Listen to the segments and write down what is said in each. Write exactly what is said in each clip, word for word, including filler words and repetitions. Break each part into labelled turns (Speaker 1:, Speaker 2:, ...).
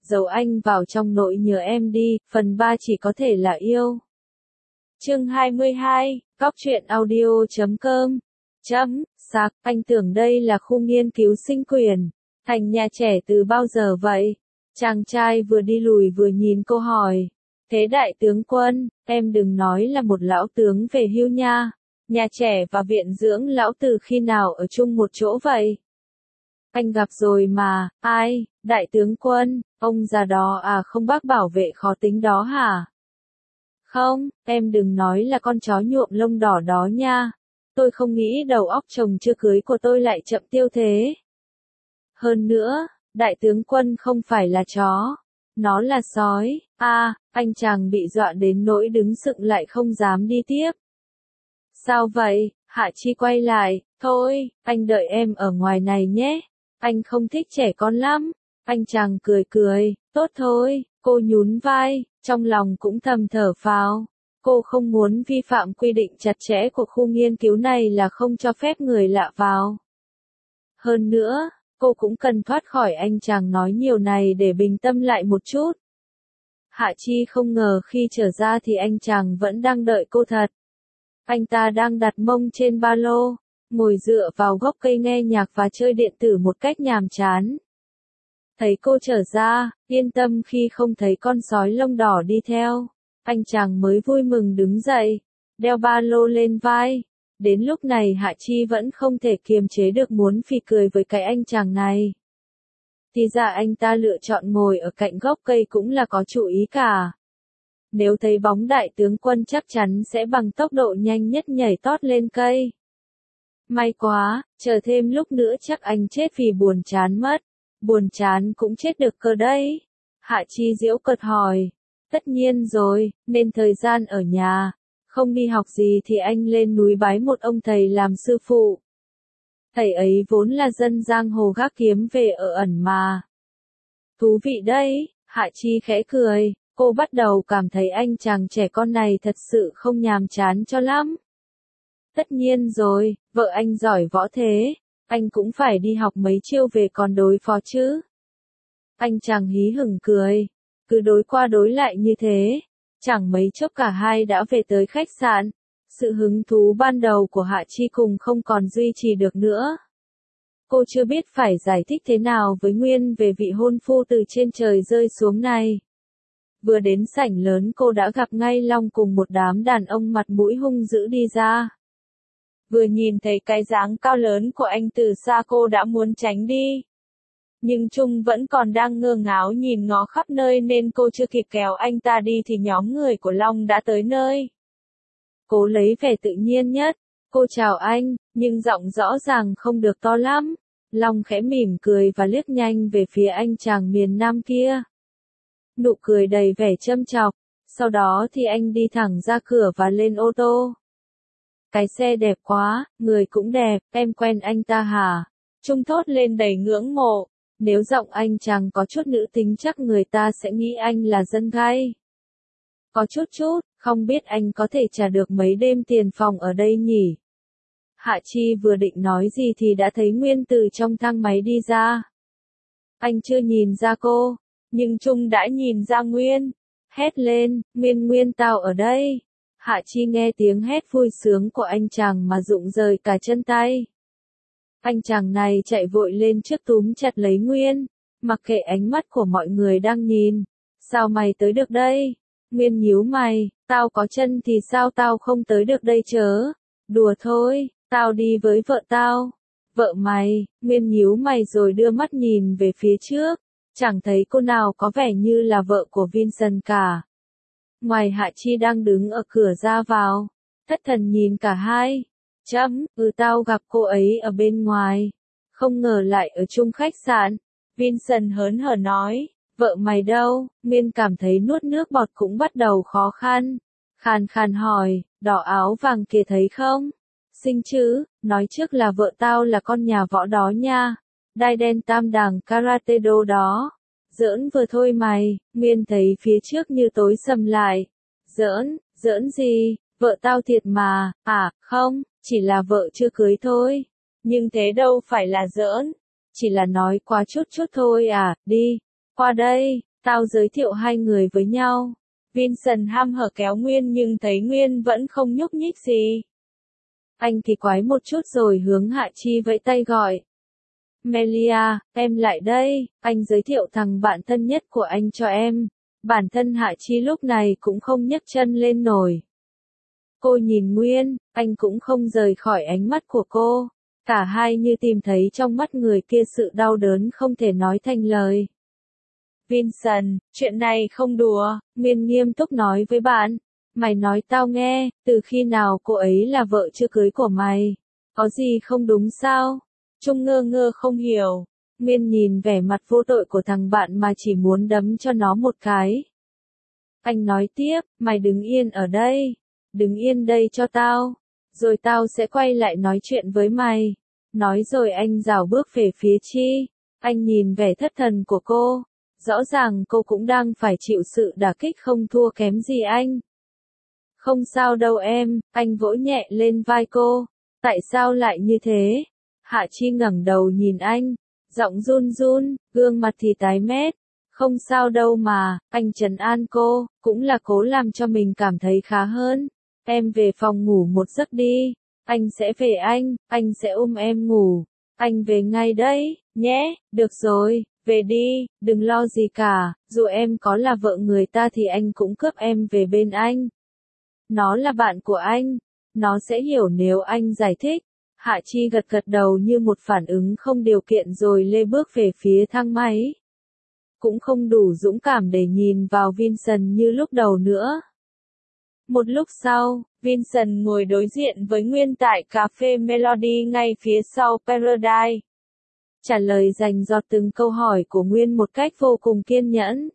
Speaker 1: giấu anh vào trong nỗi nhớ em đi, phần ba chỉ có thể là yêu. Chương hai mươi hai, Cóc truyện audio chấm com. Chấm, sạc, anh tưởng đây là khu nghiên cứu sinh quyền, thành nhà trẻ từ bao giờ vậy? Chàng trai vừa đi lùi vừa nhìn cô hỏi. Thế đại tướng quân, em đừng nói là một lão tướng về hưu nha. Nhà trẻ và viện dưỡng lão từ khi nào ở chung một chỗ vậy? Anh gặp rồi mà, ai, đại tướng quân, ông già đó à, không bác bảo vệ khó tính đó hả? Không, em đừng nói là con chó nhuộm lông đỏ đó nha. Tôi không nghĩ đầu óc chồng chưa cưới của tôi lại chậm tiêu thế. Hơn nữa, đại tướng quân không phải là chó, nó là sói. À, anh chàng bị dọa đến nỗi đứng sững lại không dám đi tiếp. Sao vậy? Hạ Chi quay lại, thôi, anh đợi em ở ngoài này nhé. Anh không thích trẻ con lắm. Anh chàng cười cười, tốt thôi, cô nhún vai, trong lòng cũng thầm thở phào. Cô không muốn vi phạm quy định chặt chẽ của khu nghiên cứu này là không cho phép người lạ vào. Hơn nữa, cô cũng cần thoát khỏi anh chàng nói nhiều này để bình tâm lại một chút. Hạ Chi không ngờ khi trở ra thì anh chàng vẫn đang đợi cô thật. Anh ta đang đặt mông trên ba lô, ngồi dựa vào gốc cây nghe nhạc và chơi điện tử một cách nhàm chán. Thấy cô trở ra, yên tâm khi không thấy con sói lông đỏ đi theo, anh chàng mới vui mừng đứng dậy, đeo ba lô lên vai. Đến lúc này Hạ Chi vẫn không thể kiềm chế được muốn phì cười với cái anh chàng này. Thì ra anh ta lựa chọn ngồi ở cạnh gốc cây cũng là có chủ ý cả. Nếu thấy bóng đại tướng quân chắc chắn sẽ bằng tốc độ nhanh nhất nhảy tót lên cây. May quá, chờ thêm lúc nữa chắc anh chết vì buồn chán mất. Buồn chán cũng chết được cơ đấy. Hạ Chi giễu cợt hỏi. Tất nhiên rồi, nên thời gian ở nhà, không đi học gì thì anh lên núi bái một ông thầy làm sư phụ. Thầy ấy vốn là dân giang hồ gác kiếm về ở ẩn mà. Thú vị đấy, Hạ Chi khẽ cười, cô bắt đầu cảm thấy anh chàng trẻ con này thật sự không nhàm chán cho lắm. Tất nhiên rồi, vợ anh giỏi võ thế, anh cũng phải đi học mấy chiêu về còn đối phó chứ. Anh chàng hí hửng cười, cứ đối qua đối lại như thế, chẳng mấy chốc cả hai đã về tới khách sạn. Sự hứng thú ban đầu của Hạ Chi cùng không còn duy trì được nữa. Cô chưa biết phải giải thích thế nào với Nguyên về vị hôn phu từ trên trời rơi xuống này. Vừa đến sảnh lớn cô đã gặp ngay Long cùng một đám đàn ông mặt mũi hung dữ đi ra. Vừa nhìn thấy cái dáng cao lớn của anh từ xa cô đã muốn tránh đi. Nhưng Trung vẫn còn đang ngơ ngáo nhìn ngó khắp nơi nên cô chưa kịp kéo anh ta đi thì nhóm người của Long đã tới nơi. Cố lấy vẻ tự nhiên nhất, cô chào anh, nhưng giọng rõ ràng không được to lắm. Long khẽ mỉm cười và liếc nhanh về phía anh chàng miền Nam kia. Nụ cười đầy vẻ châm chọc, sau đó thì anh đi thẳng ra cửa và lên ô tô. Cái xe đẹp quá, người cũng đẹp, em quen anh ta hả? Trung thốt lên đầy ngưỡng mộ, nếu giọng anh chàng có chút nữ tính chắc người ta sẽ nghĩ anh là dân gay. Có chút chút, không biết anh có thể trả được mấy đêm tiền phòng ở đây nhỉ? Hạ Chi vừa định nói gì thì đã thấy Nguyên từ trong thang máy đi ra. Anh chưa nhìn ra cô, nhưng Trung đã nhìn ra Nguyên. Hét lên, Nguyên Nguyên tao ở đây. Hạ Chi nghe tiếng hét vui sướng của anh chàng mà rụng rời cả chân tay. Anh chàng này chạy vội lên trước túm chặt lấy Nguyên, mặc kệ ánh mắt của mọi người đang nhìn. Sao mày tới được đây? Nguyên nhíu mày, tao có chân thì sao tao không tới được đây chớ? Đùa thôi, tao đi với vợ tao. Vợ mày? Nguyên nhíu mày rồi đưa mắt nhìn về phía trước, chẳng thấy cô nào có vẻ như là vợ của Vincent cả. Ngoài Hạ Chi đang đứng ở cửa ra vào, thất thần nhìn cả hai. Chấm, ừ tao gặp cô ấy ở bên ngoài, không ngờ lại ở chung khách sạn. Vincent hớn hở nói, vợ mày đâu? Nguyên cảm thấy nuốt nước bọt cũng bắt đầu khó khăn. Khàn khàn hỏi, đỏ áo vàng kia thấy không? Xinh chứ, nói trước là vợ tao là con nhà võ đó nha. Đai đen tam đẳng karate do đó. Giỡn vừa thôi mày. Nguyên thấy phía trước như tối sầm lại. Giỡn, giỡn gì? Vợ tao thiệt mà. À, không, chỉ là vợ chưa cưới thôi. Nhưng thế đâu phải là giỡn. Chỉ là nói quá chút chút thôi à, đi. Qua đây, Tao giới thiệu hai người với nhau. Vincent ham hở kéo Nguyên nhưng thấy Nguyên vẫn không nhúc nhích gì. Anh kỳ quái một chút rồi hướng Hạ Chi vẫy tay gọi. Melia, em lại đây, anh giới thiệu thằng bạn thân nhất của anh cho em. Bản thân Hạ Chi lúc này cũng không nhấc chân lên nổi. Cô nhìn Nguyên, anh cũng không rời khỏi ánh mắt của cô. Cả hai như tìm thấy trong mắt người kia sự đau đớn không thể nói thành lời. Vincent, chuyện này không đùa, Nguyên nghiêm túc nói với bạn. Mày nói tao nghe, từ khi nào cô ấy là vợ chưa cưới của mày? Có gì không đúng sao? Trung ngơ ngơ không hiểu. Nguyên nhìn vẻ mặt vô tội của thằng bạn mà chỉ muốn đấm cho nó một cái. Anh nói tiếp, mày đứng yên ở đây. Đứng yên đây cho tao. Rồi tao sẽ quay lại nói chuyện với mày. Nói rồi anh rảo bước về phía Chi. Anh nhìn vẻ thất thần của cô. Rõ ràng cô cũng đang phải chịu sự đả kích không thua kém gì anh. Không sao đâu em, anh vỗ nhẹ lên vai cô. Tại sao lại như thế? Hạ Chi ngẩng đầu nhìn anh, giọng run run, gương mặt thì tái mét. Không sao đâu mà, anh trấn an cô, cũng là cố làm cho mình cảm thấy khá hơn. Em về phòng ngủ một giấc đi, anh sẽ về anh, anh sẽ ôm em ngủ. Anh về ngay đấy, nhé, được rồi, về đi, đừng lo gì cả, dù em có là vợ người ta thì anh cũng cướp em về bên anh. Nó là bạn của anh, nó sẽ hiểu nếu anh giải thích. Hạ Chi gật gật đầu như một phản ứng không điều kiện rồi lê bước về phía thang máy. Cũng không đủ dũng cảm để nhìn vào Vincent như lúc đầu nữa. Một lúc sau, Vincent ngồi đối diện với Nguyên tại cà phê Melody ngay phía sau Paradise. Trả lời dành dọt từng câu hỏi của Nguyên một cách vô cùng kiên nhẫn.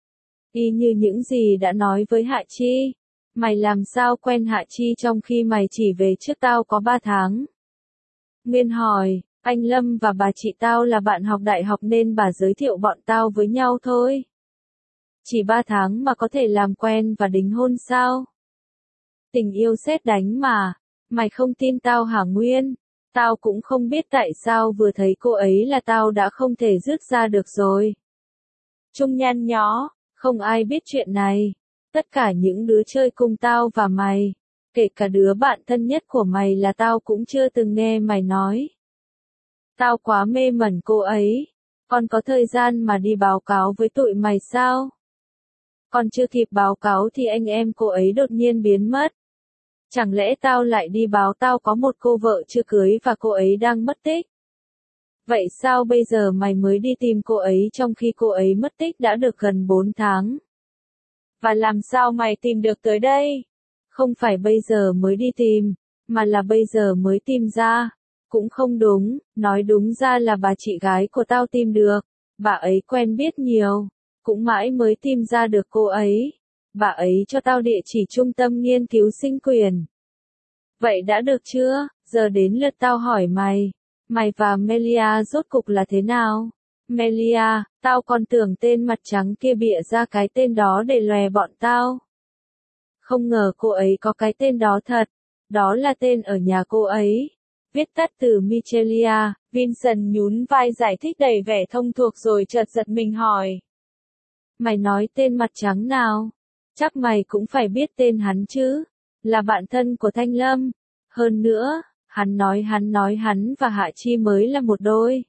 Speaker 1: Y như những gì đã nói với Hạ Chi. Mày làm sao quen Hạ Chi trong khi mày chỉ về trước tao có ba tháng? Nguyên hỏi, anh Lâm và bà chị tao là bạn học đại học nên bà giới thiệu bọn tao với nhau thôi. Chỉ ba tháng mà có thể làm quen và đính hôn sao? Tình yêu sét đánh mà. Mày không tin tao hả Nguyên? Tao cũng không biết tại sao vừa thấy cô ấy là tao đã không thể dứt ra được rồi. Trung nhăn nhó, không ai biết chuyện này. Tất cả những đứa chơi cùng tao và mày, kể cả đứa bạn thân nhất của mày là tao cũng chưa từng nghe mày nói. Tao quá mê mẩn cô ấy. Còn có thời gian mà đi báo cáo với tụi mày sao? Còn chưa kịp báo cáo thì anh em cô ấy đột nhiên biến mất. Chẳng lẽ tao lại đi báo tao có một cô vợ chưa cưới và cô ấy đang mất tích? Vậy sao bây giờ mày mới đi tìm cô ấy trong khi cô ấy mất tích đã được gần bốn tháng? Và làm sao mày tìm được tới đây? Không phải bây giờ mới đi tìm, mà là bây giờ mới tìm ra. Cũng không đúng, nói đúng ra là bà chị gái của tao tìm được. Bà ấy quen biết nhiều, cũng mãi mới tìm ra được cô ấy. Bà ấy cho tao địa chỉ trung tâm nghiên cứu sinh quyền. Vậy đã được chưa? Giờ đến lượt tao hỏi mày. Mày và Melia rốt cục là thế nào? Melia, tao còn tưởng tên mặt trắng kia bịa ra cái tên đó để lòe bọn tao. Không ngờ cô ấy có cái tên đó thật. Đó là tên ở nhà cô ấy. Viết tắt từ Michelia. Vincent nhún vai giải thích đầy vẻ thông thuộc rồi chợt giật mình hỏi. Mày nói tên mặt trắng nào? Chắc mày cũng phải biết tên hắn chứ. Là bạn thân của Thanh Lâm. Hơn nữa, hắn nói hắn nói hắn và Hạ Chi mới là một đôi.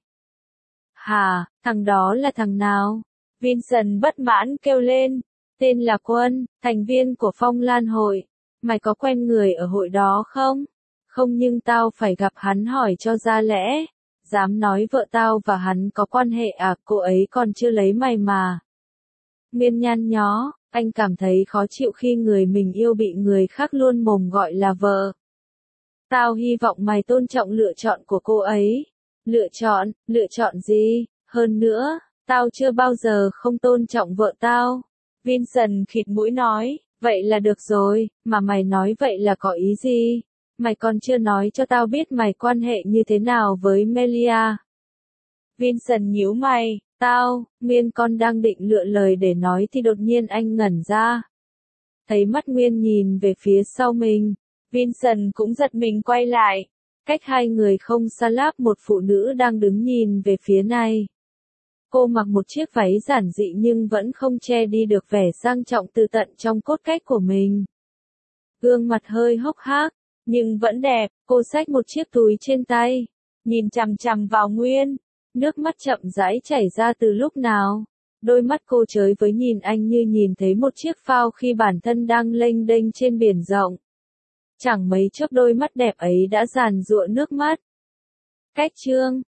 Speaker 1: Hả, thằng đó là thằng nào? Vincent bất mãn kêu lên. Tên là Quân, thành viên của Phong Lan hội. Mày có quen người ở hội đó không? Không nhưng tao phải gặp hắn hỏi cho ra lẽ. Dám nói vợ tao và hắn có quan hệ à, cô ấy còn chưa lấy mày mà. Nguyên nhăn nhó, anh cảm thấy khó chịu khi người mình yêu bị người khác luôn mồm gọi là vợ. Tao hy vọng mày tôn trọng lựa chọn của cô ấy. Lựa chọn, lựa chọn gì? Hơn nữa, tao chưa bao giờ không tôn trọng vợ tao. Vincent khịt mũi nói, vậy là được rồi, mà mày nói vậy là có ý gì? Mày còn chưa nói cho tao biết mày quan hệ như thế nào với Melia. Vincent nhíu mày, tao, Nguyên con đang định lựa lời để nói thì đột nhiên anh ngẩn ra. Thấy mắt Nguyên nhìn về phía sau mình, Vincent cũng giật mình quay lại. Cách hai người không xa lác một phụ nữ đang đứng nhìn về phía này. Cô mặc một chiếc váy giản dị nhưng vẫn không che đi được vẻ sang trọng từ tận trong cốt cách của mình. Gương mặt hơi hốc hác, nhưng vẫn đẹp, cô xách một chiếc túi trên tay, nhìn chằm chằm vào Nguyên. Nước mắt chậm rãi chảy ra từ lúc nào. Đôi mắt cô chới với nhìn anh như nhìn thấy một chiếc phao khi bản thân đang lênh đênh trên biển rộng. Chẳng mấy chốc đôi mắt đẹp ấy đã giàn giụa nước mắt. Cách chương